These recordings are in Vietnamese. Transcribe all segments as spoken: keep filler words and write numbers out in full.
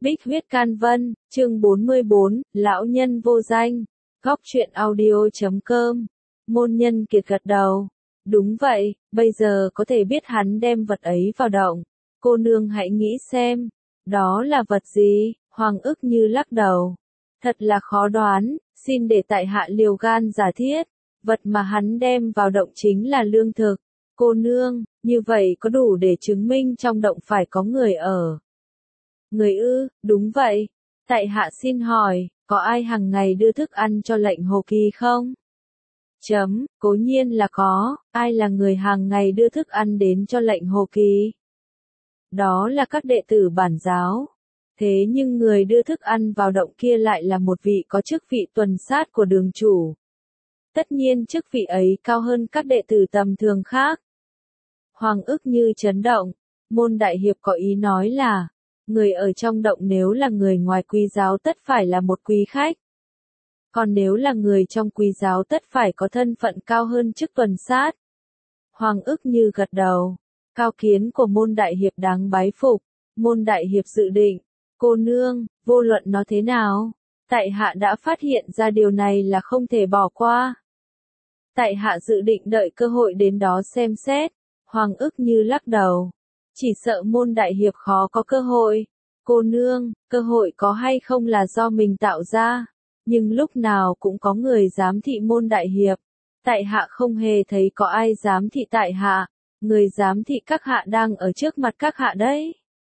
Bích huyết can vân, chương bốn mươi bốn, lão nhân vô danh. Góc truyện audio chấm com. Môn Nhân Kiệt gật đầu. Đúng vậy, bây giờ có thể biết hắn đem vật ấy vào động. Cô nương hãy nghĩ xem, đó là vật gì? Hoàng ức như lắc đầu. Thật là khó đoán, xin để tại hạ liều gan giả thiết. Vật mà hắn đem vào động chính là lương thực. Cô nương, như vậy có đủ để chứng minh trong động phải có người ở. Người ư, đúng vậy. Tại hạ xin hỏi, có ai hàng ngày đưa thức ăn cho lệnh Hồ Kỳ không? Chấm, cố nhiên là có, ai là người hàng ngày đưa thức ăn đến cho lệnh Hồ Kỳ? Đó là các đệ tử bản giáo. Thế nhưng người đưa thức ăn vào động kia lại là một vị có chức vị tuần sát của đường chủ. Tất nhiên chức vị ấy cao hơn các đệ tử tầm thường khác. Hoàng ức như chấn động, môn đại hiệp có ý nói là, người ở trong động nếu là người ngoài quý giáo tất phải là một quý khách. Còn nếu là người trong quý giáo tất phải có thân phận cao hơn chức tuần sát. Hoàng ức như gật đầu, cao kiến của môn đại hiệp đáng bái phục. Môn đại hiệp dự định, cô nương, vô luận nó thế nào, tại hạ đã phát hiện ra điều này là không thể bỏ qua. Tại hạ dự định đợi cơ hội đến đó xem xét. Hoàng ức như lắc đầu. Chỉ sợ môn đại hiệp khó có cơ hội. Cô nương, cơ hội có hay không là do mình tạo ra. Nhưng lúc nào cũng có người giám thị môn đại hiệp. Tại hạ không hề thấy có ai giám thị tại hạ. Người giám thị các hạ đang ở trước mặt các hạ đấy.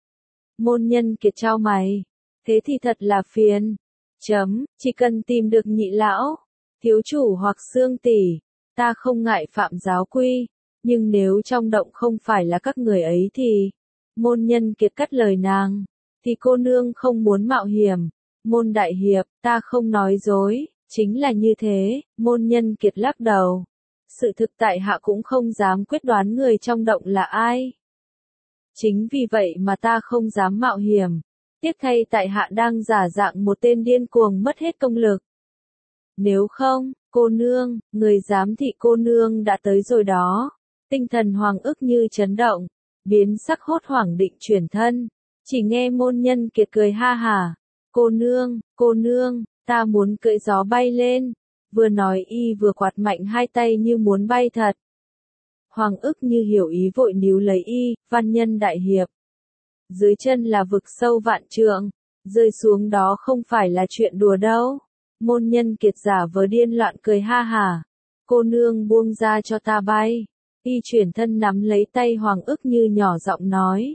Môn Nhân Kiệt trao mày. Thế thì thật là phiền. Chấm, chỉ cần tìm được nhị lão, thiếu chủ hoặc xương tỷ, ta không ngại phạm giáo quy. Nhưng nếu trong động không phải là các người ấy thì, Môn Nhân Kiệt cắt lời nàng, thì cô nương không muốn mạo hiểm. Môn đại hiệp, ta không nói dối, chính là như thế. Môn Nhân Kiệt lắc đầu. Sự thực tại hạ cũng không dám quyết đoán người trong động là ai. Chính vì vậy mà ta không dám mạo hiểm. Tiếc thay tại hạ đang giả dạng một tên điên cuồng mất hết công lực. Nếu không, cô nương, người giám thị cô nương đã tới rồi đó. Tinh thần Hoàng ức như chấn động, biến sắc hốt hoảng định chuyển thân. Chỉ nghe Môn Nhân Kiệt cười ha hả. Cô nương, cô nương, ta muốn cưỡi gió bay lên. Vừa nói y vừa quạt mạnh hai tay như muốn bay thật. Hoàng ức như hiểu ý vội níu lấy y, văn nhân đại hiệp. Dưới chân là vực sâu vạn trượng, rơi xuống đó không phải là chuyện đùa đâu. Môn Nhân Kiệt giả vờ điên loạn cười ha hả. Cô nương buông ra cho ta bay. Y chuyển thân nắm lấy tay Hoàng ức như nhỏ giọng nói.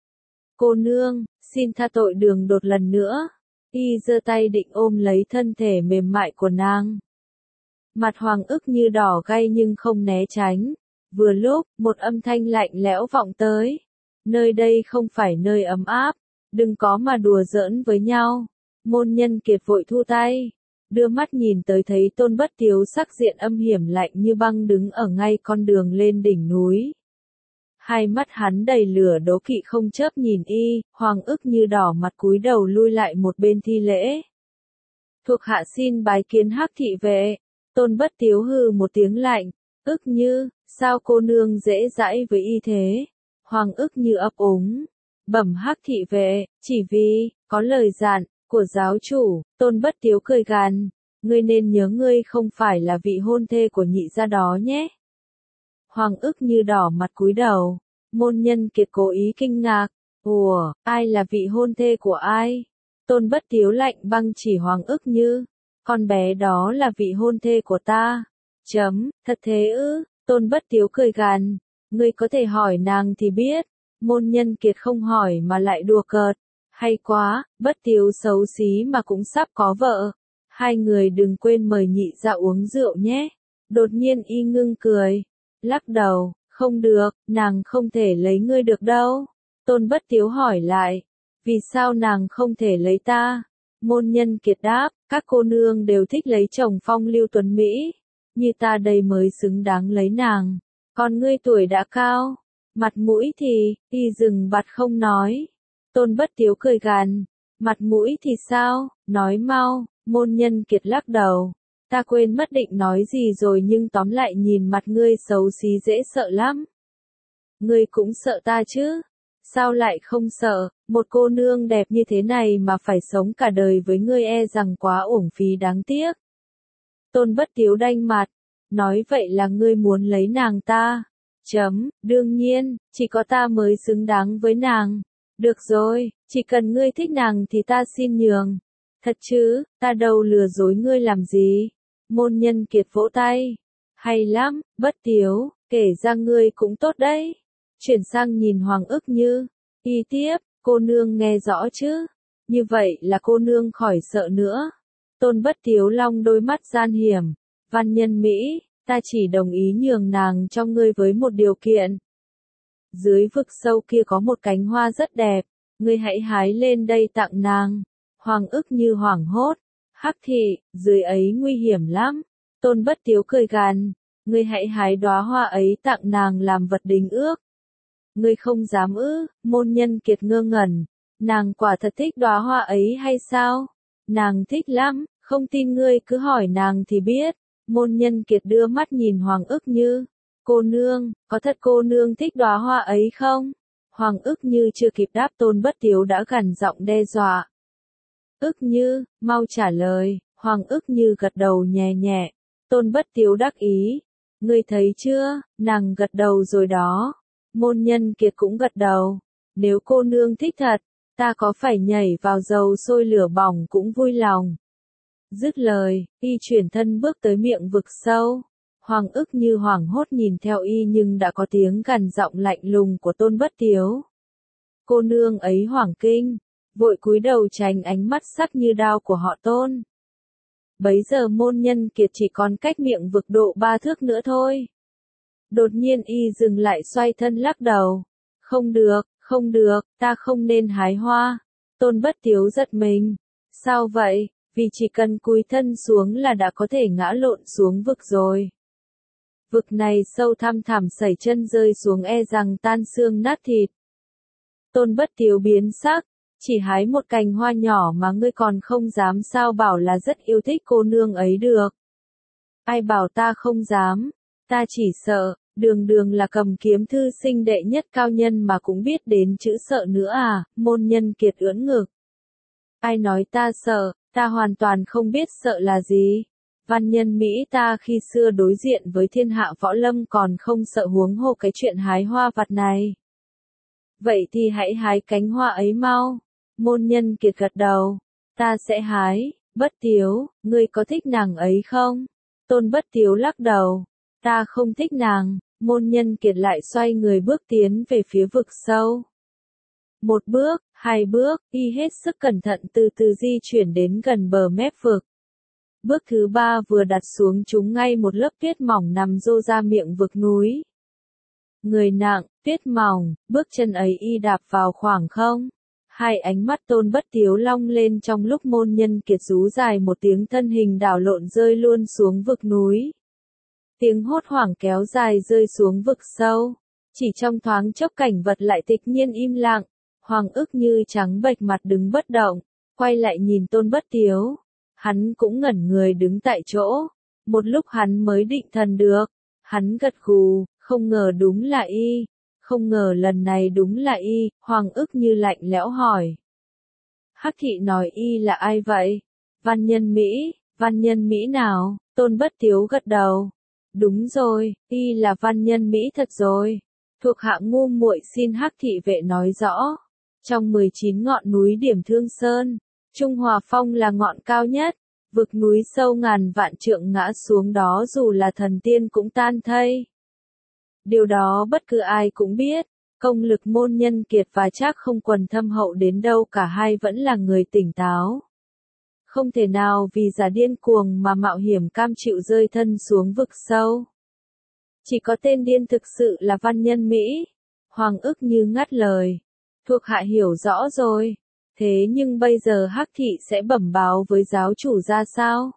Cô nương, xin tha tội đường đột lần nữa. Y giơ tay định ôm lấy thân thể mềm mại của nàng. Mặt Hoàng ức như đỏ gay nhưng không né tránh. Vừa lúc, một âm thanh lạnh lẽo vọng tới. Nơi đây không phải nơi ấm áp. Đừng có mà đùa giỡn với nhau. Môn Nhân Kiệt vội thu tay. Đưa mắt nhìn tới thấy Tôn Bất Tiếu sắc diện âm hiểm lạnh như băng đứng ở ngay con đường lên đỉnh núi. Hai mắt hắn đầy lửa đố kỵ không chớp nhìn y, Hoàng ức như đỏ mặt cúi đầu lui lại một bên thi lễ. Thuộc hạ xin bái kiến Hắc thị vệ. Tôn Bất Tiếu hừ một tiếng lạnh, ức như, sao cô nương dễ dãi với y thế? Hoàng ức như ấp úng, bẩm Hắc thị vệ, chỉ vì, có lời dặn của giáo chủ. Tôn Bất Tiếu cười gằn, ngươi nên nhớ ngươi không phải là vị hôn thê của nhị gia đó nhé. Hoàng ức như đỏ mặt cúi đầu. Môn Nhân Kiệt cố ý kinh ngạc, ủa, ai là vị hôn thê của ai? Tôn Bất Tiếu lạnh băng chỉ Hoàng ức như, con bé đó là vị hôn thê của ta. Chấm, thật thế ư? Tôn Bất Tiếu cười gằn, ngươi có thể hỏi nàng thì biết. Môn Nhân Kiệt không hỏi mà lại đùa cợt. Hay quá, Bất Tiếu xấu xí mà cũng sắp có vợ. Hai người đừng quên mời nhị gia uống rượu nhé. Đột nhiên y ngưng cười, lắc đầu, không được, nàng không thể lấy ngươi được đâu. Tôn Bất Tiếu hỏi lại, vì sao nàng không thể lấy ta? Môn Nhân Kiệt đáp, các cô nương đều thích lấy chồng phong lưu tuấn Mỹ. Như ta đây mới xứng đáng lấy nàng. Còn ngươi tuổi đã cao, mặt mũi thì, y dừng bặt không nói. Tôn Bất Tiếu cười gằn, mặt mũi thì sao, nói mau. Môn Nhân Kiệt lắc đầu, ta quên mất định nói gì rồi nhưng tóm lại nhìn mặt ngươi xấu xí dễ sợ lắm. Ngươi cũng sợ ta chứ? Sao lại không sợ? Một cô nương đẹp như thế này mà phải sống cả đời với ngươi e rằng quá uổng phí đáng tiếc. Tôn Bất Tiếu đanh mặt, nói vậy là ngươi muốn lấy nàng ta. Chấm, đương nhiên, chỉ có ta mới xứng đáng với nàng. Được rồi, chỉ cần ngươi thích nàng thì ta xin nhường. Thật chứ, ta đâu lừa dối ngươi làm gì. Môn Nhân Kiệt vỗ tay. Hay lắm, Bất Tiếu, kể ra ngươi cũng tốt đấy. Chuyển sang nhìn Hoàng Ức Như. Y tiếp, cô nương nghe rõ chứ. Như vậy là cô nương khỏi sợ nữa. Tôn Bất Tiếu long đôi mắt gian hiểm. Văn nhân Mỹ, ta chỉ đồng ý nhường nàng cho ngươi với một điều kiện. Dưới vực sâu kia có một cánh hoa rất đẹp, ngươi hãy hái lên đây tặng nàng. Hoàng Ức Như hoảng hốt. Hắc thị, dưới ấy nguy hiểm lắm. Tôn Bất Tiếu cười gằn, ngươi hãy hái đóa hoa ấy tặng nàng làm vật đính ước. Ngươi không dám ư? Môn Nhân Kiệt ngơ ngẩn. Nàng quả thật thích đóa hoa ấy hay sao? Nàng thích lắm, không tin ngươi cứ hỏi nàng thì biết. Môn Nhân Kiệt đưa mắt nhìn Hoàng Ức Như. Cô nương, có thật cô nương thích đóa hoa ấy không? Hoàng Ức Như chưa kịp đáp Tôn Bất Tiếu đã gằn giọng đe dọa. Ức Như, mau trả lời. Hoàng Ức Như gật đầu nhẹ nhẹ. Tôn Bất Tiếu đắc ý. Ngươi thấy chưa, nàng gật đầu rồi đó. Môn Nhân Kiệt cũng gật đầu. Nếu cô nương thích thật, ta có phải nhảy vào dầu sôi lửa bỏng cũng vui lòng. Dứt lời, y chuyển thân bước tới miệng vực sâu. Hoàng Ức Như hoảng hốt nhìn theo y nhưng đã có tiếng gằn giọng lạnh lùng của Tôn Bất Tiếu. Cô nương ấy hoảng kinh, vội cúi đầu tránh ánh mắt sắc như đao của họ Tôn. Bấy giờ Môn Nhân Kiệt chỉ còn cách miệng vực độ ba thước nữa thôi. Đột nhiên y dừng lại xoay thân lắc đầu. Không được, không được, ta không nên hái hoa. Tôn Bất Tiếu giật mình. Sao vậy? Vì chỉ cần cúi thân xuống là đã có thể ngã lộn xuống vực rồi. Vực này sâu thăm thẳm, sẩy chân rơi xuống e rằng tan xương nát thịt. Tôn Bất Tiếu biến sắc. Chỉ hái một cành hoa nhỏ mà ngươi còn không dám sao bảo là rất yêu thích cô nương ấy được. Ai bảo ta không dám, ta chỉ sợ, đường đường là cầm kiếm thư sinh đệ nhất cao nhân mà cũng biết đến chữ sợ nữa à, Môn Nhân Kiệt ưỡn ngực. Ai nói ta sợ, ta hoàn toàn không biết sợ là gì. Văn nhân Mỹ ta khi xưa đối diện với thiên hạ võ lâm còn không sợ huống hồ cái chuyện hái hoa vặt này. Vậy thì hãy hái cánh hoa ấy mau. Môn Nhân Kiệt gật đầu. Ta sẽ hái. Bất Tiếu, ngươi có thích nàng ấy không? Tôn Bất Tiếu lắc đầu. Ta không thích nàng. Môn Nhân Kiệt lại xoay người bước tiến về phía vực sâu. Một bước, hai bước, y hết sức cẩn thận từ từ di chuyển đến gần bờ mép vực. Bước thứ ba vừa đặt xuống chúng ngay một lớp tuyết mỏng nằm rô ra miệng vực núi. Người nặng, tuyết mỏng, bước chân ấy y đạp vào khoảng không. Hai ánh mắt Tôn Bất Tiếu long lên trong lúc Môn Nhân Kiệt rú dài một tiếng, thân hình đảo lộn rơi luôn xuống vực núi. Tiếng hốt hoảng kéo dài rơi xuống vực sâu. Chỉ trong thoáng chốc cảnh vật lại tịch nhiên im lặng. Hoàng Ức Như trắng bệch mặt đứng bất động, quay lại nhìn Tôn Bất Tiếu. Hắn cũng ngẩn người đứng tại chỗ. Một lúc hắn mới định thần được. Hắn gật gù, không ngờ đúng là y. Không ngờ lần này đúng là y. Hoàng Ức Như lạnh lẽo hỏi. Hắc thị nói y là ai vậy? Văn nhân Mỹ, văn nhân Mỹ nào? Tôn Bất Tiếu gật đầu. Đúng rồi, y là văn nhân Mỹ thật rồi. Thuộc hạ ngu muội xin Hắc thị vệ nói rõ. Trong mười chín ngọn núi Điểm Thương Sơn, Trung Hòa Phong là ngọn cao nhất. Vực núi sâu ngàn vạn trượng ngã xuống đó dù là thần tiên cũng tan thây. Điều đó bất cứ ai cũng biết. Công lực Môn Nhân Kiệt và Trác Không Quần thâm hậu đến đâu cả hai vẫn là người tỉnh táo. Không thể nào vì giả điên cuồng mà mạo hiểm cam chịu rơi thân xuống vực sâu. Chỉ có tên điên thực sự là văn nhân Mỹ. Hoàng Ức Như ngắt lời. Thuộc hạ hiểu rõ rồi. Thế nhưng bây giờ Hắc thị sẽ bẩm báo với giáo chủ ra sao?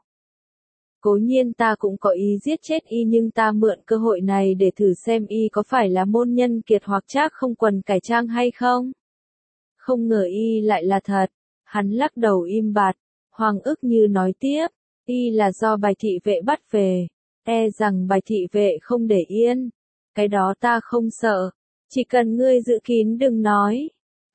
Cố nhiên ta cũng có ý giết chết y, nhưng ta mượn cơ hội này để thử xem y có phải là Môn Nhân Kiệt hoặc Trác Không Quần cải trang hay không. Không ngờ y lại là thật. Hắn lắc đầu im bặt. Hoàng Ức Như nói tiếp. Y là do Bài thị vệ bắt về. E rằng Bài thị vệ không để yên. Cái đó ta không sợ. Chỉ cần ngươi giữ kín đừng nói.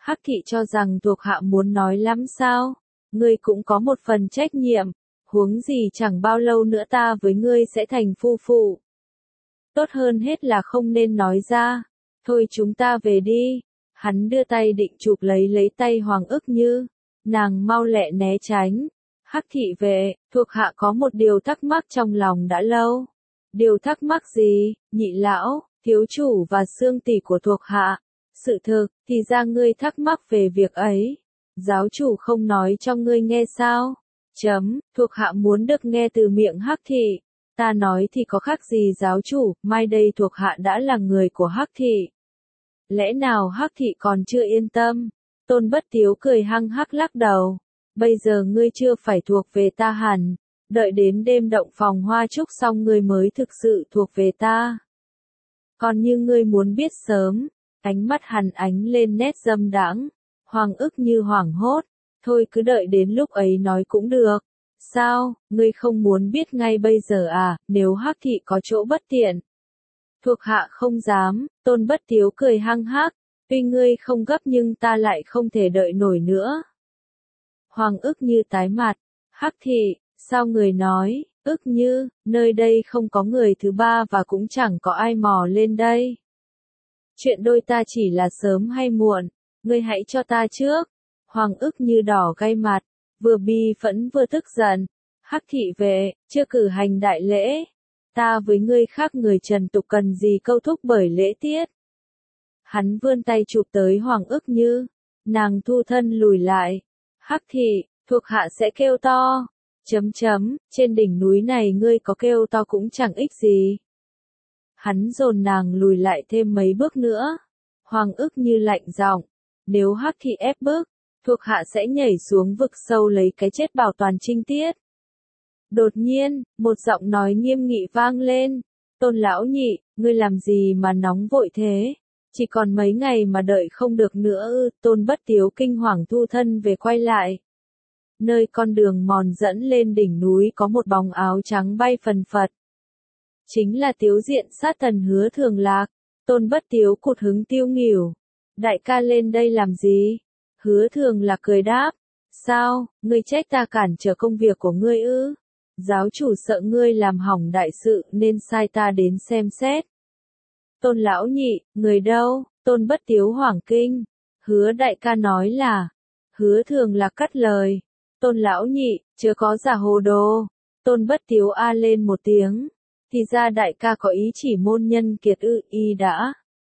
Hắc thị cho rằng thuộc hạ muốn nói lắm sao? Ngươi cũng có một phần trách nhiệm, huống gì chẳng bao lâu nữa ta với ngươi sẽ thành phu phụ. Tốt hơn hết là không nên nói ra. Thôi chúng ta về đi. Hắn đưa tay định chụp lấy lấy tay Hoàng Ức Như. Nàng mau lẹ né tránh. Hắc thị vệ, thuộc hạ có một điều thắc mắc trong lòng đã lâu. Điều thắc mắc gì, nhị lão, thiếu chủ và xương tỷ của thuộc hạ? Sự thực, thì ra ngươi thắc mắc về việc ấy. Giáo chủ không nói cho ngươi nghe sao? Chấm, thuộc hạ muốn được nghe từ miệng Hắc thị. Ta nói thì có khác gì giáo chủ, mai đây thuộc hạ đã là người của Hắc thị. Lẽ nào Hắc thị còn chưa yên tâm? Tôn Bất Tiếu cười hăng hắc lắc đầu. Bây giờ ngươi chưa phải thuộc về ta hẳn. Đợi đến đêm động phòng hoa trúc xong ngươi mới thực sự thuộc về ta. Còn như ngươi muốn biết sớm, ánh mắt hắn ánh lên nét dâm đãng. Hoàng Ức Như hoảng hốt. Thôi cứ đợi đến lúc ấy nói cũng được. Sao, ngươi không muốn biết ngay bây giờ à, nếu Hắc thị có chỗ bất tiện? Thuộc hạ không dám, Tôn Bất Tiếu cười hăng hắc. Tuy ngươi không gấp nhưng ta lại không thể đợi nổi nữa. Hoàng Ức Như tái mặt. Hắc thị, sao người nói, Ức Như, nơi đây không có người thứ ba và cũng chẳng có ai mò lên đây. Chuyện đôi ta chỉ là sớm hay muộn, ngươi hãy cho ta trước. Hoàng Ức Như đỏ gay mặt, vừa bi phẫn vừa tức giận. Hắc thị vệ, chưa cử hành đại lễ. Ta với ngươi khác người trần tục cần gì câu thúc bởi lễ tiết. Hắn vươn tay chụp tới Hoàng Ức Như. Nàng thu thân lùi lại. Hắc thị, thuộc hạ sẽ kêu to. Chấm chấm, trên đỉnh núi này ngươi có kêu to cũng chẳng ích gì. Hắn dồn nàng lùi lại thêm mấy bước nữa. Hoàng Ức Như lạnh giọng. Nếu Hắc thị ép bức, thuộc hạ sẽ nhảy xuống vực sâu lấy cái chết bảo toàn trinh tiết. Đột nhiên, một giọng nói nghiêm nghị vang lên. Tôn lão nhị, ngươi làm gì mà nóng vội thế? Chỉ còn mấy ngày mà đợi không được nữa ư? Tôn Bất Tiếu kinh hoàng thu thân về quay lại. Nơi con đường mòn dẫn lên đỉnh núi có một bóng áo trắng bay phần phật. Chính là Tiếu Diện sát thần Hứa Thường Lạc. Tôn Bất Tiếu cụt hứng tiêu nghỉu. Đại ca lên đây làm gì? Hứa Thường Lạc cười đáp. Sao, ngươi trách ta cản trở công việc của ngươi ư? Giáo chủ sợ ngươi làm hỏng đại sự nên sai ta đến xem xét. Tôn lão nhị, người đâu? Tôn Bất Tiếu hoảng kinh. Hứa đại ca nói là. Hứa Thường Lạc cắt lời. Tôn lão nhị, chớ có giả hồ đồ. Tôn Bất Tiếu a lên một tiếng. Thì ra đại ca có ý chỉ môn nhân kiệt ư? Y đã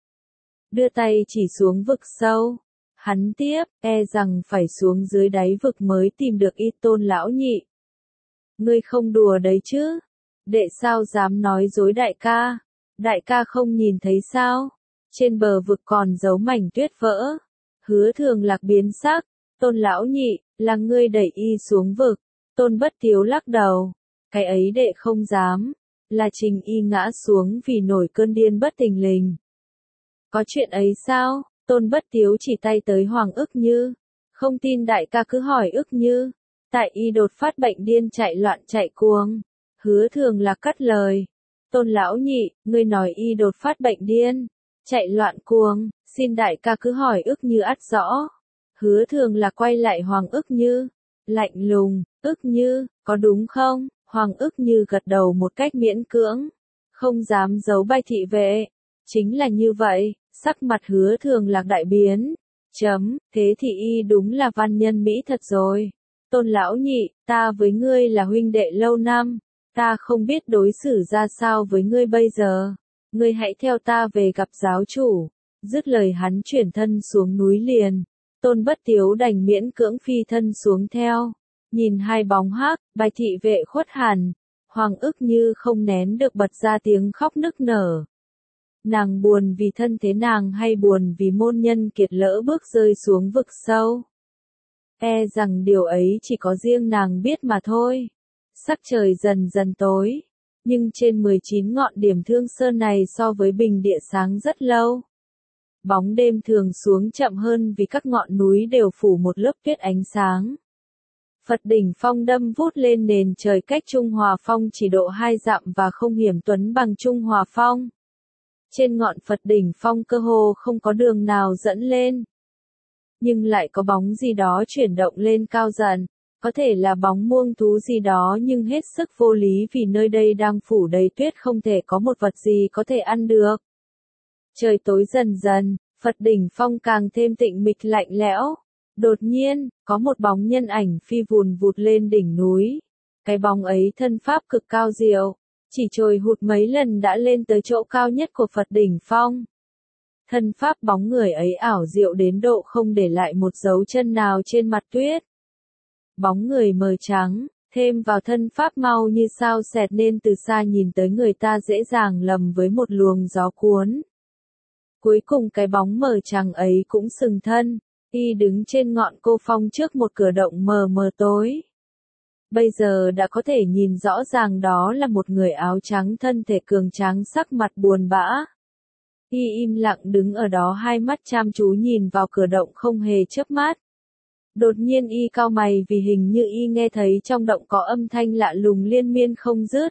đưa tay chỉ xuống vực sâu. Hắn tiếp, e rằng phải xuống dưới đáy vực mới tìm được y. Tôn lão nhị. Ngươi không đùa đấy chứ? Đệ sao dám nói dối đại ca? Đại ca không nhìn thấy sao? Trên bờ vực còn giấu mảnh tuyết vỡ. Hứa Thường Lạc biến sắc. Tôn lão nhị, là ngươi đẩy y xuống vực. Tôn Bất Tiếu lắc đầu. Cái ấy đệ không dám. Là Trình y ngã xuống vì nổi cơn điên bất thình lình. Có chuyện ấy sao? Tôn Bất Tiếu chỉ tay tới Hoàng Ức Như. Không tin đại ca cứ hỏi Ức Như. Tại y đột phát bệnh điên chạy loạn chạy cuồng. Hứa Thường Lạc cắt lời. Tôn lão nhị, ngươi nói y đột phát bệnh điên, chạy loạn cuồng, xin đại ca cứ hỏi Ức Như ắt rõ. Hứa Thường Lạc quay lại Hoàng Ức Như, lạnh lùng. Ức Như, có đúng không? Hoàng Ức Như gật đầu một cách miễn cưỡng, không dám giấu Bạch thị vệ. Chính là như vậy. Sắc mặt Hứa Thường Lạc đại biến. Chấm, thế thì y đúng là văn nhân Mỹ thật rồi. Tôn lão nhị, ta với ngươi là huynh đệ lâu năm. Ta không biết đối xử ra sao với ngươi bây giờ. Ngươi hãy theo ta về gặp giáo chủ. Dứt lời hắn chuyển thân xuống núi liền. Tôn Bất Tiếu đành miễn cưỡng phi thân xuống theo. Nhìn hai bóng hắc, Bạch thị vệ khuất hẳn. Hoàng Ức Như không nén được bật ra tiếng khóc nức nở. Nàng buồn vì thân thế nàng hay buồn vì môn nhân kiệt lỡ bước rơi xuống vực sâu? E rằng điều ấy chỉ có riêng nàng biết mà thôi. Sắc trời dần dần tối, nhưng trên mười chín ngọn điểm Thương Sơn này so với bình địa sáng rất lâu. Bóng đêm thường xuống chậm hơn vì các ngọn núi đều phủ một lớp tuyết ánh sáng. Phật đỉnh Phong đâm vút lên nền trời cách Trung Hòa Phong chỉ độ hai dặm và không hiểm tuấn bằng Trung Hòa Phong. Trên ngọn Phật đỉnh Phong cơ hồ không có đường nào dẫn lên. nhưng lại có bóng gì đó chuyển động lên cao dần. Có thể là bóng muông thú gì đó nhưng hết sức vô lý vì nơi đây đang phủ đầy tuyết không thể có một vật gì có thể ăn được. Trời tối dần dần, Phật đỉnh phong càng thêm tĩnh mịch lạnh lẽo. Đột nhiên, có một bóng nhân ảnh phi vùn vụt lên đỉnh núi. Cái bóng ấy thân pháp cực cao diệu, chỉ trồi hụt mấy lần đã lên tới chỗ cao nhất của Phật đỉnh phong. Thân pháp bóng người ấy ảo diệu đến độ không để lại một dấu chân nào trên mặt tuyết. Bóng người mờ trắng, thêm vào thân pháp mau như sao xẹt nên từ xa nhìn tới người ta dễ dàng lầm với một luồng gió cuốn. Cuối cùng cái bóng mờ trắng ấy cũng sừng thân, y đứng trên ngọn cô phong trước một cửa động mờ mờ tối. Bây giờ đã có thể nhìn rõ ràng đó là một người áo trắng thân thể cường tráng sắc mặt buồn bã. Y im lặng đứng ở đó hai mắt chăm chú nhìn vào cửa động không hề chớp mắt. Đột nhiên y cau mày vì hình như y nghe thấy trong động có âm thanh lạ lùng liên miên không dứt.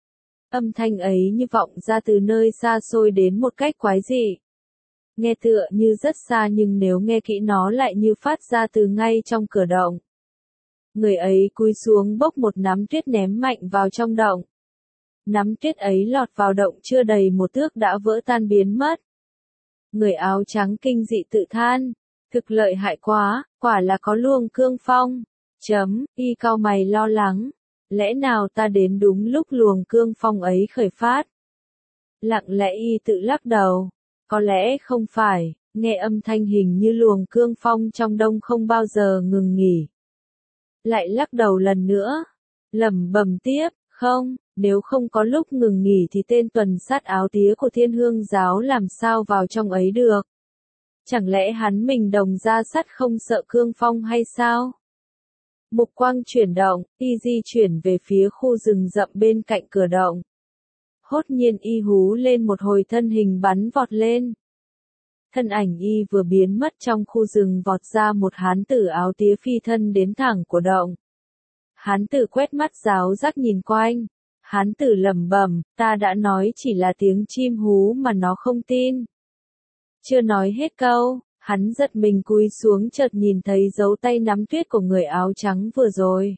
Âm thanh ấy như vọng ra từ nơi xa xôi đến một cách quái dị. Nghe tựa như rất xa nhưng nếu nghe kỹ nó lại như phát ra từ ngay trong cửa động. Người ấy cúi xuống bốc một nắm tuyết ném mạnh vào trong động. Nắm tuyết ấy lọt vào động chưa đầy một thước đã vỡ tan biến mất. Người áo trắng kinh dị tự than, thực lợi hại quá, quả là có luồng cương phong. Chấm, y cau mày lo lắng, lẽ nào ta đến đúng lúc luồng cương phong ấy khởi phát? Lặng lẽ y tự lắc đầu, có lẽ không phải, nghe âm thanh hình như luồng cương phong trong đông không bao giờ ngừng nghỉ. Lại lắc đầu lần nữa, lẩm bẩm tiếp, không, nếu không có lúc ngừng nghỉ thì tên tuần sát áo tía của Thiên Hương giáo làm sao vào trong ấy được? Chẳng lẽ hắn mình đồng ra sắt không sợ cương phong hay sao? Mục quang chuyển động, y di chuyển về phía khu rừng rậm bên cạnh cửa động. Hốt nhiên y hú lên một hồi thân hình bắn vọt lên. Thân ảnh y vừa biến mất trong khu rừng vọt ra một hán tử áo tía phi thân đến thẳng của động. Hán tử quét mắt ráo rác nhìn quanh. Hán tử lẩm bẩm, ta đã nói chỉ là tiếng chim hú mà nó không tin. Chưa nói hết câu, hắn giật mình cúi xuống chợt nhìn thấy dấu tay nắm tuyết của người áo trắng vừa rồi.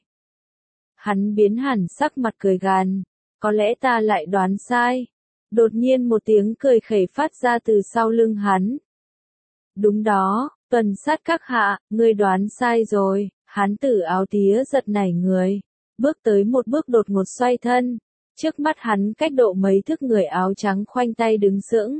Hắn biến hẳn sắc mặt cười gằn, có lẽ ta lại đoán sai. Đột nhiên một tiếng cười khẩy phát ra từ sau lưng hắn. Đúng đó, tuần sát các hạ, ngươi đoán sai rồi. Hán tử áo tía giật nảy người, bước tới một bước đột ngột xoay thân. Trước mắt hắn cách độ mấy thước người áo trắng khoanh tay đứng sững.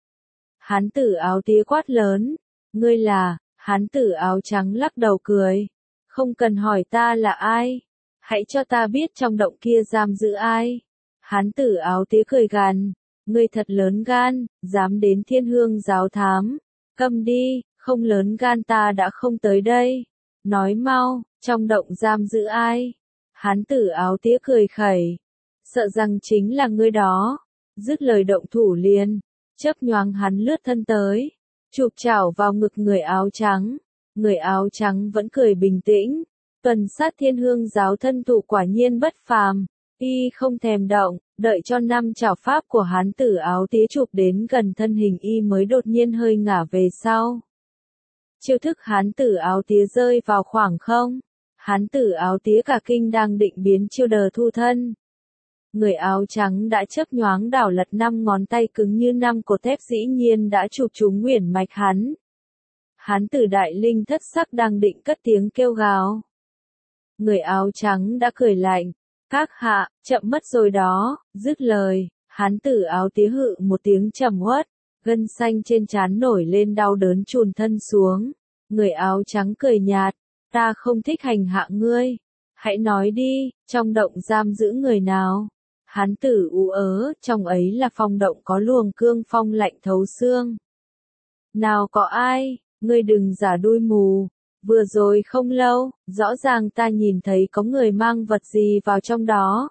Hán tử áo tía quát lớn, ngươi là? Hán tử áo trắng lắc đầu cười, không cần hỏi ta là ai, hãy cho ta biết trong động kia giam giữ ai. Hán tử áo tía cười gằn, ngươi thật lớn gan, dám đến Thiên Hương giáo thám, câm đi, không lớn gan ta đã không tới đây. Nói mau, trong động giam giữ ai? Hán tử áo tía cười khẩy, sợ rằng chính là ngươi đó. Dứt lời động thủ liền, chớp nhoáng hắn lướt thân tới, chụp chảo vào ngực người áo trắng. Người áo trắng vẫn cười bình tĩnh. Tuần sát Thiên Hương giáo thân thủ quả nhiên bất phàm. Y không thèm động, đợi cho năm chảo pháp của hán tử áo tía chụp đến gần thân hình y mới đột nhiên hơi ngả về sau. Chiêu thức hán tử áo tía rơi vào khoảng không. Hán tử áo tía cả kinh đang định biến chiêu đờ thu thân. Người áo trắng đã chớp nhoáng đảo lật năm ngón tay cứng như năm cột thép dĩ nhiên đã chụp trúng nguyên mạch hắn. Hán tử đại linh thất sắc đang định cất tiếng kêu gào. Người áo trắng đã cười lạnh. Các hạ, chậm mất rồi đó. Dứt lời, hán tử áo tía hự một tiếng trầm uất. Gân xanh trên trán nổi lên đau đớn chùn thân xuống. Người áo trắng cười nhạt, ta không thích hành hạ ngươi. Hãy nói đi, trong động giam giữ người nào? Hán tử ú ớ, trong ấy là phong động có luồng cương phong lạnh thấu xương. Nào có ai, ngươi đừng giả đuôi mù. Vừa rồi không lâu, rõ ràng ta nhìn thấy có người mang vật gì vào trong đó.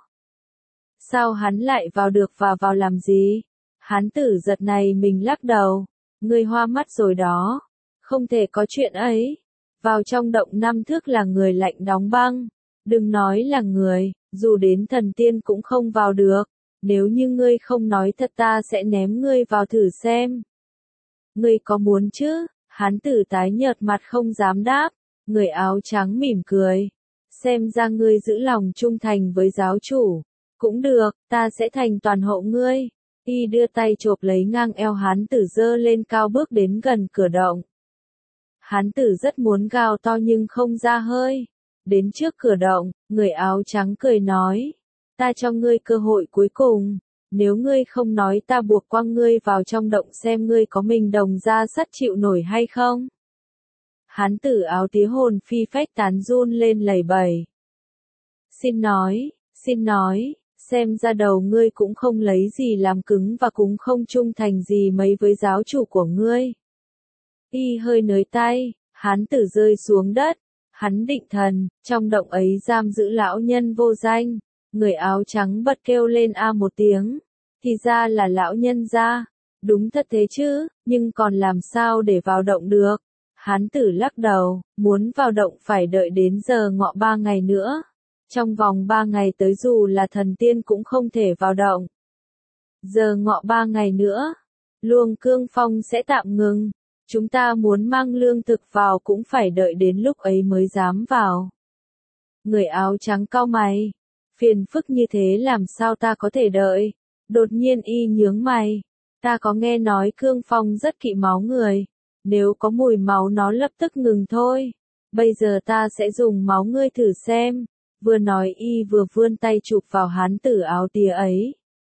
Sao hắn lại vào được và vào làm gì? Hán tử giật này mình lắc đầu, ngươi hoa mắt rồi đó, không thể có chuyện ấy. Vào trong động năm thước là người lạnh đóng băng, đừng nói là người, dù đến thần tiên cũng không vào được, nếu như ngươi không nói thật ta sẽ ném ngươi vào thử xem. Ngươi có muốn chứ? Hán tử tái nhợt mặt không dám đáp, người áo trắng mỉm cười. Xem ra ngươi giữ lòng trung thành với giáo chủ. Cũng được, ta sẽ thành toàn hộ ngươi. Y đưa tay chộp lấy ngang eo hán tử dơ lên cao bước đến gần cửa động. Hán tử rất muốn gào to nhưng không ra hơi. Đến trước cửa động, người áo trắng cười nói. Ta cho ngươi cơ hội cuối cùng. Nếu ngươi không nói ta buộc quăng ngươi vào trong động xem ngươi có mình đồng ra sắt chịu nổi hay không. Hán tử áo tía hồn phi phách tán run lên lầy bầy. Xin nói, xin nói, xem ra đầu ngươi cũng không lấy gì làm cứng và cũng không trung thành gì mấy với giáo chủ của ngươi. Y hơi nới tay, hán tử rơi xuống đất, hắn định thần, trong động ấy giam giữ lão nhân vô danh. Người áo trắng bật kêu lên a một tiếng, thì ra là lão nhân gia, đúng thật thế chứ, nhưng còn làm sao để vào động được? Hán tử lắc đầu, muốn vào động phải đợi đến giờ ngọ ba ngày nữa. Trong vòng ba ngày tới dù là thần tiên cũng không thể vào động. Giờ ngọ ba ngày nữa, luồng cương phong sẽ tạm ngừng. Chúng ta muốn mang lương thực vào cũng phải đợi đến lúc ấy mới dám vào. Người áo trắng cau mày. Phiền phức như thế làm sao ta có thể đợi? Đột nhiên y nhướng mày. Ta có nghe nói cương phong rất kỵ máu người. Nếu có mùi máu nó lập tức ngừng thôi. Bây giờ ta sẽ dùng máu ngươi thử xem. Vừa nói y vừa vươn tay chụp vào hán tử áo tía ấy.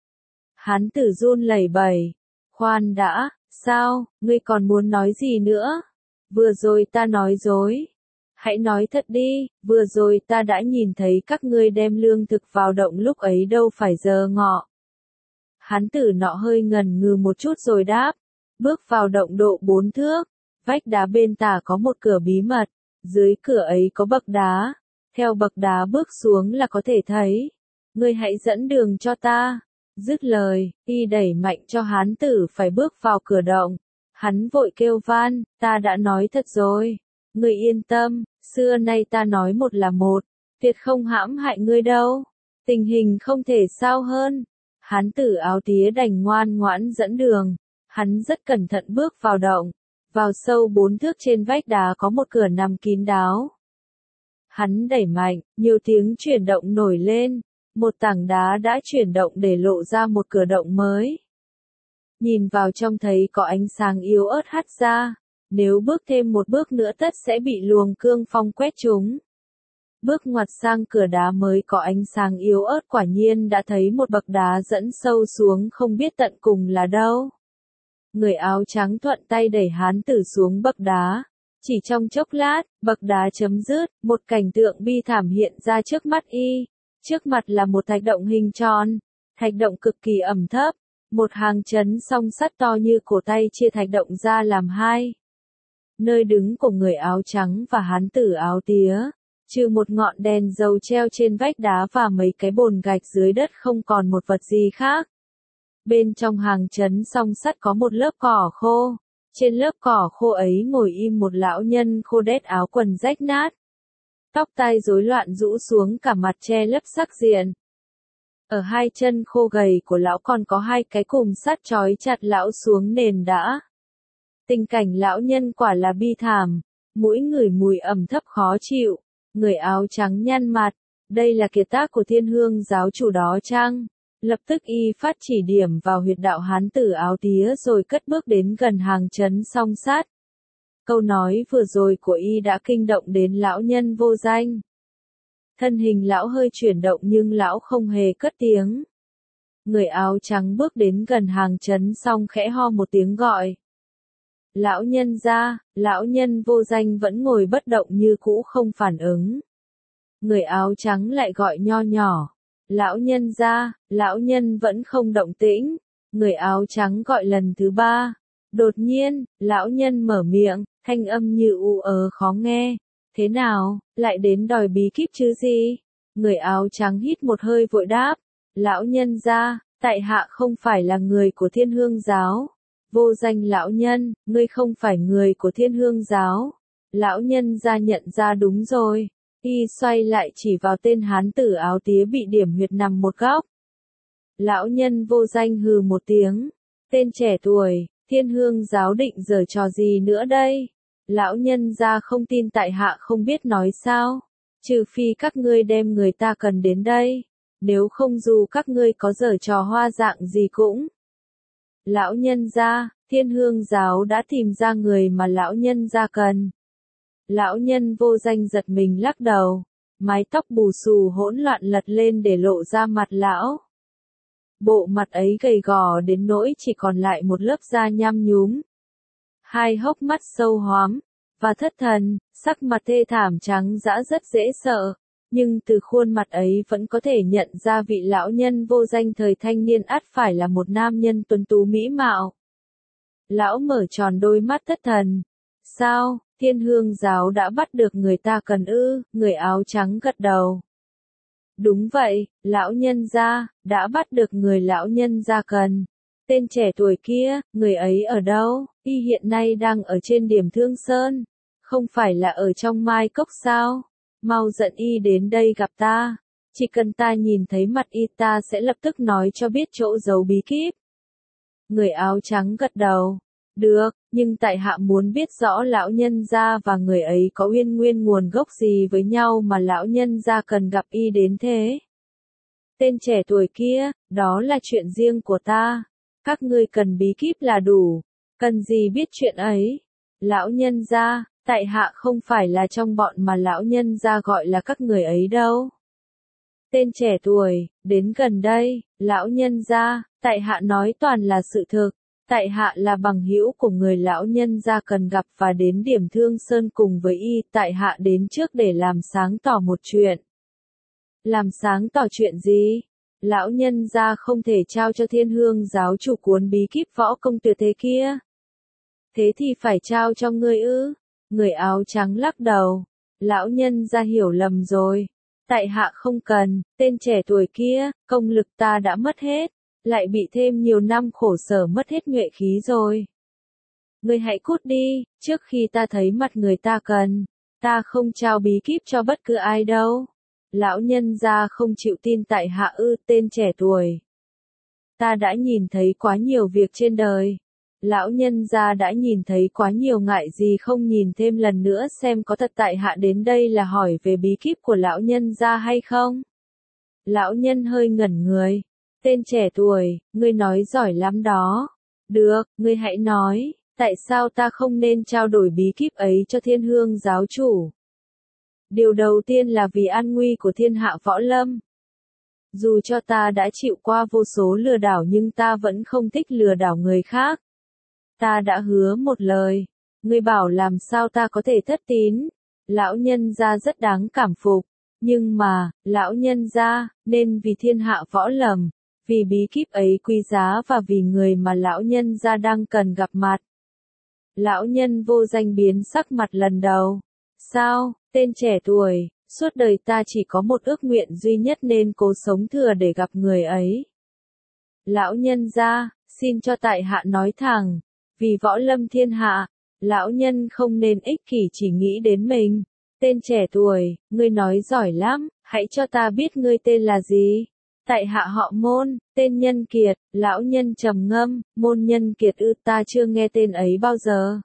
Hán tử run lẩy bẩy. Khoan đã, sao, ngươi còn muốn nói gì nữa? Vừa rồi ta nói dối. Hãy nói thật đi, vừa rồi ta đã nhìn thấy các ngươi đem lương thực vào động lúc ấy đâu phải giờ ngọ. Hán tử nọ hơi ngần ngừ một chút rồi đáp. Bước vào động độ bốn thước, vách đá bên tả có một cửa bí mật, dưới cửa ấy có bậc đá, theo bậc đá bước xuống là có thể thấy. Ngươi hãy dẫn đường cho ta. Dứt lời, y đẩy mạnh cho hán tử phải bước vào cửa động. Hắn vội kêu van, ta đã nói thật rồi. Ngươi yên tâm, xưa nay ta nói một là một, tuyệt không hãm hại ngươi đâu. Tình hình không thể sao hơn. Hán tử áo tía đành ngoan ngoãn dẫn đường. Hắn rất cẩn thận bước vào động. Vào sâu bốn thước trên vách đá có một cửa nằm kín đáo. Hắn đẩy mạnh, nhiều tiếng chuyển động nổi lên. Một tảng đá đã chuyển động để lộ ra một cửa động mới. Nhìn vào trong thấy có ánh sáng yếu ớt hắt ra. Nếu bước thêm một bước nữa tất sẽ bị luồng cương phong quét trúng. Bước ngoặt sang cửa đá mới có ánh sáng yếu ớt quả nhiên đã thấy một bậc đá dẫn sâu xuống không biết tận cùng là đâu. Người áo trắng thuận tay đẩy hán tử xuống bậc đá. Chỉ trong chốc lát, bậc đá chấm dứt, một cảnh tượng bi thảm hiện ra trước mắt y. Trước mặt là một thạch động hình tròn. Thạch động cực kỳ ẩm thấp. Một hàng chấn song sắt to như cổ tay chia thạch động ra làm hai. Nơi đứng của người áo trắng và hán tử áo tía, trừ một ngọn đèn dầu treo trên vách đá và mấy cái bồn gạch dưới đất không còn một vật gì khác. Bên trong hàng chấn song sắt có một lớp cỏ khô. Trên lớp cỏ khô ấy ngồi im một lão nhân khô đét áo quần rách nát. Tóc tai rối loạn rũ xuống cả mặt che lấp sắc diện. Ở hai chân khô gầy của lão còn có hai cái cùm sắt trói chặt lão xuống nền đá. Tình cảnh lão nhân quả là bi thảm, mũi ngửi mùi ẩm thấp khó chịu, người áo trắng nhăn mặt, đây là kiệt tác của Thiên Hương giáo chủ đó chăng? Lập tức y phát chỉ điểm vào huyệt đạo hán tử áo tía rồi cất bước đến gần hàng chấn song sát. Câu nói vừa rồi của y đã kinh động đến lão nhân vô danh. Thân hình lão hơi chuyển động nhưng lão không hề cất tiếng. Người áo trắng bước đến gần hàng chấn xong khẽ ho một tiếng gọi. Lão nhân ra, lão nhân vô danh vẫn ngồi bất động như cũ không phản ứng. Người áo trắng lại gọi nho nhỏ. Lão nhân ra, lão nhân vẫn không động tĩnh. Người áo trắng gọi lần thứ ba. Đột nhiên, lão nhân mở miệng, thanh âm như u ớ khó nghe. Thế nào, lại đến đòi bí kíp chứ gì? Người áo trắng hít một hơi vội đáp. Lão nhân ra, tại hạ không phải là người của Thiên Hương giáo. Vô danh lão nhân, ngươi không phải người của Thiên Hương giáo. Lão nhân ra nhận ra đúng rồi. Y xoay lại chỉ vào tên hán tử áo tía bị điểm huyệt nằm một góc. Lão nhân vô danh hừ một tiếng. Tên trẻ tuổi, Thiên Hương giáo định giở trò gì nữa đây? Lão nhân gia không tin tại hạ không biết nói sao? Trừ phi các ngươi đem người ta cần đến đây. Nếu không dù các ngươi có giở trò hoa dạng gì cũng. Lão nhân gia, Thiên Hương giáo đã tìm ra người mà lão nhân gia cần. Lão nhân vô danh giật mình lắc đầu. Mái tóc bù xù hỗn loạn lật lên để lộ ra mặt lão. Bộ mặt ấy gầy gò đến nỗi chỉ còn lại một lớp da nham nhúm. Hai hốc mắt sâu hoắm, và thất thần, sắc mặt thê thảm trắng dã rất dễ sợ. Nhưng từ khuôn mặt ấy vẫn có thể nhận ra vị lão nhân vô danh thời thanh niên ắt phải là một nam nhân tuấn tú mỹ mạo. Lão mở tròn đôi mắt thất thần. Sao, Thiên Hương giáo đã bắt được người ta cần ư? Người áo trắng gật đầu. Đúng vậy, lão nhân gia, đã bắt được người lão nhân gia cần. Tên trẻ tuổi kia, người ấy ở đâu? Y hiện nay đang ở trên Điểm Thương Sơn. Không phải là ở trong Mai Cốc sao? Mau dẫn y đến đây gặp ta. Chỉ cần ta nhìn thấy mặt y ta sẽ lập tức nói cho biết chỗ giấu bí kíp. Người áo trắng gật đầu. Được, nhưng tại hạ muốn biết rõ lão nhân gia và người ấy có uyên nguyên nguồn gốc gì với nhau mà lão nhân gia cần gặp y đến thế. Tên trẻ tuổi kia, đó là chuyện riêng của ta. Các ngươi cần bí kíp là đủ. Cần gì biết chuyện ấy? Lão nhân gia, tại hạ không phải là trong bọn mà lão nhân gia gọi là các người ấy đâu. Tên trẻ tuổi, đến gần đây, lão nhân gia, tại hạ nói toàn là sự thực. Tại hạ là bằng hữu của người lão nhân gia cần gặp và đến Điểm Thương Sơn cùng với y. Tại hạ đến trước để làm sáng tỏ một chuyện. Làm sáng tỏ chuyện gì? Lão nhân gia không thể trao cho Thiên Hương giáo chủ cuốn bí kíp võ công tuyệt thế kia. Thế thì phải trao cho ngươi ư? Người áo trắng lắc đầu. Lão nhân gia hiểu lầm rồi. Tại hạ không cần, tên trẻ tuổi kia, công lực ta đã mất hết. Lại bị thêm nhiều năm khổ sở mất hết nhuệ khí rồi. Ngươi hãy cút đi, trước khi ta thấy mặt người ta cần. Ta không trao bí kíp cho bất cứ ai đâu. Lão nhân gia không chịu tin tại hạ ư? Tên trẻ tuổi. Ta đã nhìn thấy quá nhiều việc trên đời. Lão nhân gia đã nhìn thấy quá nhiều, ngại gì không nhìn thêm lần nữa xem có thật tại hạ đến đây là hỏi về bí kíp của lão nhân gia hay không? Lão nhân hơi ngẩn người. Tên trẻ tuổi, ngươi nói giỏi lắm đó. Được, ngươi hãy nói, tại sao ta không nên trao đổi bí kíp ấy cho Thiên Hương giáo chủ? Điều đầu tiên là vì an nguy của thiên hạ võ lâm. Dù cho ta đã chịu qua vô số lừa đảo nhưng ta vẫn không thích lừa đảo người khác. Ta đã hứa một lời. Ngươi bảo làm sao ta có thể thất tín? Lão nhân gia rất đáng cảm phục. Nhưng mà, lão nhân gia, nên vì thiên hạ võ lâm. Vì bí kíp ấy quý giá và vì người mà lão nhân gia đang cần gặp mặt. Lão nhân vô danh biến sắc mặt lần đầu. Sao, tên trẻ tuổi, suốt đời ta chỉ có một ước nguyện duy nhất nên cố sống thừa để gặp người ấy. Lão nhân gia, xin cho tại hạ nói thẳng, vì võ lâm thiên hạ, lão nhân không nên ích kỷ chỉ nghĩ đến mình. Tên trẻ tuổi, ngươi nói giỏi lắm, hãy cho ta biết ngươi tên là gì. Tại hạ họ Môn, tên Nhân Kiệt. Lão nhân trầm ngâm. Môn Nhân Kiệt ư? Ta chưa nghe tên ấy bao giờ.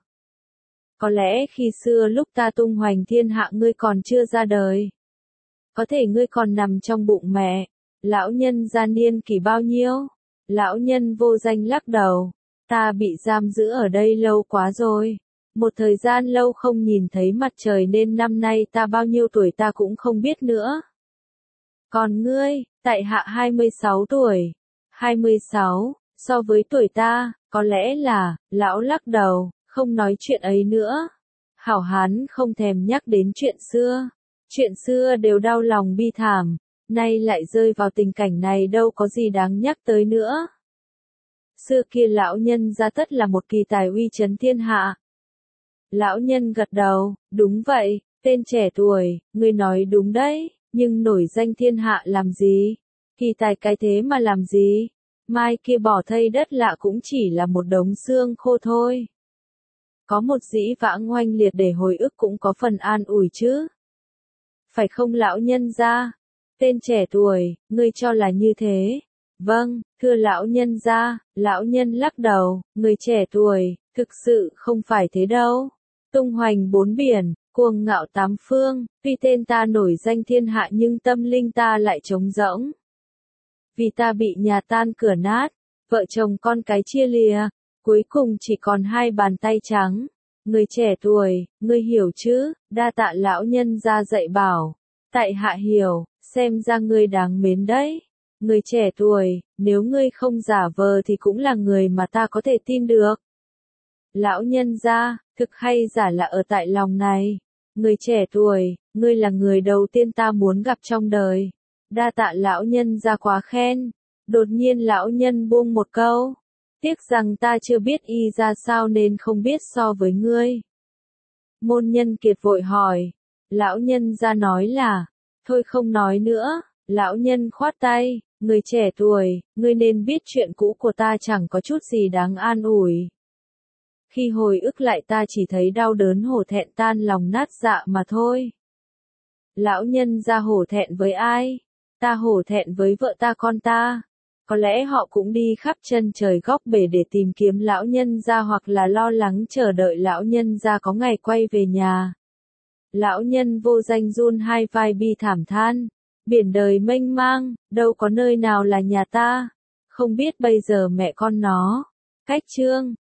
Có lẽ khi xưa lúc ta tung hoành thiên hạ ngươi còn chưa ra đời. Có thể ngươi còn nằm trong bụng mẹ. Lão nhân gia niên kỷ bao nhiêu? Lão nhân vô danh lắc đầu. Ta bị giam giữ ở đây lâu quá rồi. Một thời gian lâu không nhìn thấy mặt trời nên năm nay ta bao nhiêu tuổi ta cũng không biết nữa. Còn ngươi, tại hạ hai mươi sáu tuổi. hai mươi sáu, so với tuổi ta, có lẽ là, lão lắc đầu, không nói chuyện ấy nữa. Hảo hán không thèm nhắc đến chuyện xưa. Chuyện xưa đều đau lòng bi thảm, nay lại rơi vào tình cảnh này đâu có gì đáng nhắc tới nữa. Xưa kia lão nhân gia tất là một kỳ tài uy chấn thiên hạ. Lão nhân gật đầu, đúng vậy, tên trẻ tuổi, ngươi nói đúng đấy, nhưng nổi danh thiên hạ làm gì? Kỳ tài cái thế mà làm gì? Mai kia bỏ thây đất lạ cũng chỉ là một đống xương khô thôi. Có một dĩ vãng oanh liệt để hồi ức cũng có phần an ủi chứ. Phải không lão nhân gia? Tên trẻ tuổi, ngươi cho là như thế. Vâng, thưa lão nhân gia. Lão nhân lắc đầu, người trẻ tuổi, thực sự không phải thế đâu. Tung hoành bốn biển, cuồng ngạo tám phương, tuy tên ta nổi danh thiên hạ nhưng tâm linh ta lại trống rỗng. Vì ta bị nhà tan cửa nát, vợ chồng con cái chia lìa, cuối cùng chỉ còn hai bàn tay trắng. Người trẻ tuổi, ngươi hiểu chứ, đa tạ lão nhân gia dạy bảo. Tại hạ hiểu, xem ra ngươi đáng mến đấy. Người trẻ tuổi, nếu ngươi không giả vờ thì cũng là người mà ta có thể tin được. Lão nhân gia, thực hay giả là ở tại lòng này. Người trẻ tuổi, ngươi là người đầu tiên ta muốn gặp trong đời. Đa tạ lão nhân gia quá khen. Đột nhiên lão nhân buông một câu. Tiếc rằng ta chưa biết y ra sao nên không biết so với ngươi. Môn nhân kiệt vội hỏi. Lão nhân gia nói là, thôi không nói nữa. Lão nhân khoát tay, người trẻ tuổi, ngươi nên biết chuyện cũ của ta chẳng có chút gì đáng an ủi. Khi hồi ức lại ta chỉ thấy đau đớn hổ thẹn tan lòng nát dạ mà thôi. Lão nhân gia hổ thẹn với ai? Ta hổ thẹn với vợ ta con ta. Có lẽ họ cũng đi khắp chân trời góc bể để tìm kiếm lão nhân gia hoặc là lo lắng chờ đợi lão nhân gia có ngày quay về nhà. Lão nhân vô danh run hai vai bi thảm than. Biển đời mênh mang, đâu có nơi nào là nhà ta. Không biết bây giờ mẹ con nó. Cách chương